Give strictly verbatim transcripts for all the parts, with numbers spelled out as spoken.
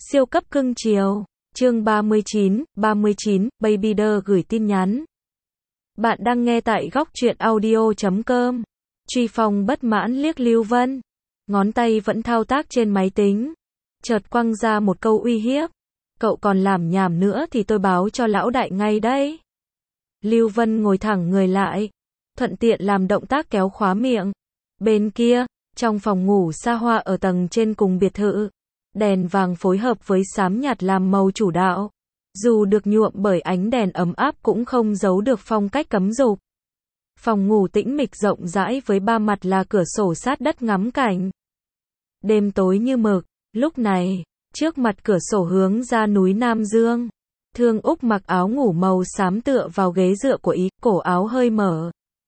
Siêu cấp cưng chiều. Chương ba mươi chín, ba mươi chín, Baby Đơ gửi tin nhắn. Bạn đang nghe tại góc truyện audio chấm com. Truy Phong bất mãn liếc Lưu Vân. Ngón tay vẫn thao tác trên máy tính. Chợt quăng ra một câu uy hiếp. Cậu còn làm nhảm nữa thì tôi báo cho lão đại ngay đấy. Lưu Vân ngồi thẳng người lại. Thuận tiện làm động tác kéo khóa miệng. Bên kia, trong phòng ngủ xa hoa ở tầng trên cùng biệt thự. Đèn vàng phối hợp với xám nhạt làm màu chủ đạo. Dù được nhuộm bởi ánh đèn ấm áp cũng không giấu được phong cách cấm dục. Phòng ngủ tĩnh mịch rộng rãi với ba mặt là cửa sổ sát đất ngắm cảnh. Đêm tối như mực, lúc này, trước mặt cửa sổ hướng ra núi Nam Dương. Thương Úc mặc áo ngủ màu xám tựa vào ghế dựa của Ý, cổ áo hơi mở.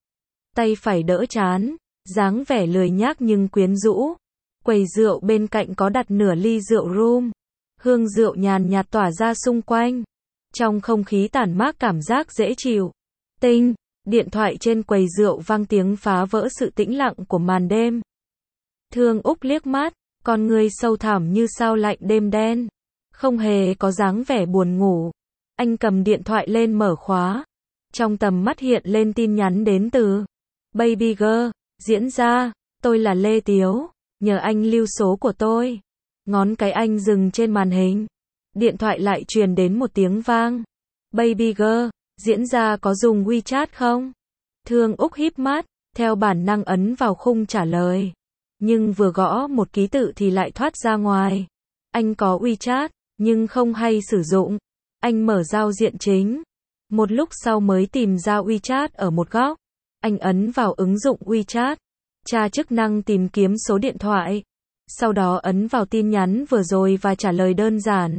Tay phải đỡ trán, dáng vẻ lười nhác nhưng quyến rũ. Quầy rượu bên cạnh có đặt nửa ly rượu rum. Hương rượu nhàn nhạt tỏa ra xung quanh. Trong không khí tản mát cảm giác dễ chịu. Tinh, điện thoại trên quầy rượu vang tiếng phá vỡ sự tĩnh lặng của màn đêm. Thương Úc liếc mắt, con người sâu thẳm như sao lạnh đêm đen. Không hề có dáng vẻ buồn ngủ. Anh cầm điện thoại lên mở khóa. Trong tầm mắt hiện lên tin nhắn đến từ Baby Girl, diễn ra, tôi là Lê Tiếu. Nhờ anh lưu số của tôi. Ngón cái anh dừng trên màn hình. Điện thoại lại truyền đến một tiếng vang. Baby Girl, diễn ra có dùng WeChat không? Thương Úc híp mắt, theo bản năng ấn vào khung trả lời. Nhưng vừa gõ một ký tự thì lại thoát ra ngoài. Anh có WeChat, nhưng không hay sử dụng. Anh mở giao diện chính. Một lúc sau mới tìm ra WeChat ở một góc. Anh ấn vào ứng dụng WeChat. Tra chức năng tìm kiếm số điện thoại. Sau đó ấn vào tin nhắn vừa rồi và trả lời đơn giản.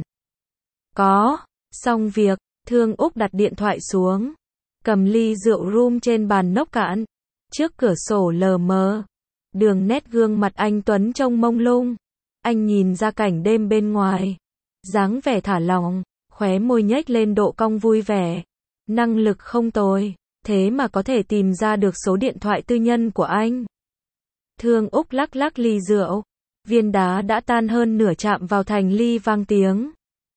Có. Xong việc, Thương Úc đặt điện thoại xuống. Cầm ly rượu rum trên bàn nốc cạn. Trước cửa sổ lờ mờ. Đường nét gương mặt anh Tuấn trông mông lung. Anh nhìn ra cảnh đêm bên ngoài. Dáng vẻ thả lỏng, khóe môi nhếch lên độ cong vui vẻ. Năng lực không tồi, thế mà có thể tìm ra được số điện thoại tư nhân của anh. Thương Úc lắc lắc ly rượu. Viên đá đã tan hơn nửa chạm vào thành ly vang tiếng.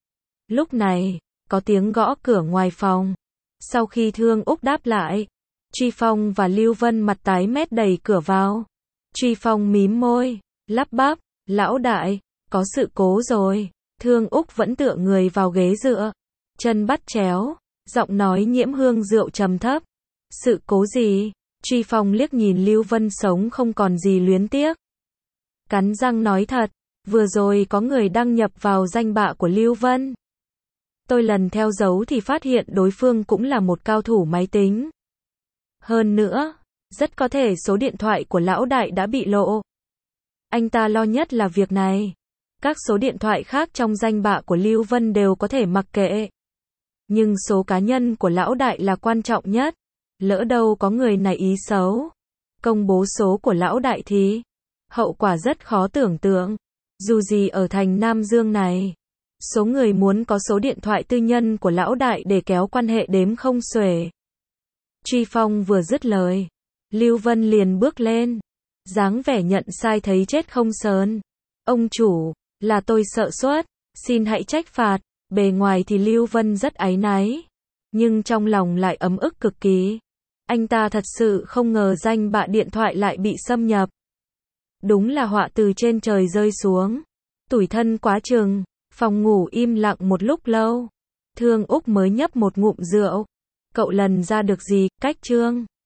Lúc này, có tiếng gõ cửa ngoài phòng. Sau khi Thương Úc đáp lại, Truy Phong và Lưu Vân mặt tái mét đẩy cửa vào. Truy Phong mím môi, lắp bắp, lão đại, có sự cố rồi. Thương Úc vẫn tựa người vào ghế dựa. Chân bắt chéo, giọng nói nhiễm hương rượu trầm thấp. Sự cố gì? Truy Phong liếc nhìn Lưu Vân sống không còn gì luyến tiếc. Cắn răng nói thật, vừa rồi có người đăng nhập vào danh bạ của Lưu Vân. Tôi lần theo dấu thì phát hiện đối phương cũng là một cao thủ máy tính. Hơn nữa, rất có thể số điện thoại của lão đại đã bị lộ. Anh ta lo nhất là việc này. Các số điện thoại khác trong danh bạ của Lưu Vân đều có thể mặc kệ. Nhưng số cá nhân của lão đại là quan trọng nhất. Lỡ đâu có người này ý xấu. Công bố số của lão đại thì hậu quả rất khó tưởng tượng. Dù gì ở thành Nam Dương này, số người muốn có số điện thoại tư nhân của lão đại để kéo quan hệ đếm không xuể. Truy Phong vừa dứt lời, Lưu Vân liền bước lên. Dáng vẻ nhận sai thấy chết không sờn. Ông chủ, là tôi sợ suất, xin hãy trách phạt. Bề ngoài thì Lưu Vân rất áy náy. Nhưng trong lòng lại ấm ức cực kỳ. Anh ta thật sự không ngờ danh bạ điện thoại lại bị xâm nhập. Đúng là họa từ trên trời rơi xuống. Tủi thân quá chừng. Phòng ngủ im lặng một lúc lâu. Thương Úc mới nhấp một ngụm rượu. Cậu lần ra được gì, cách chương?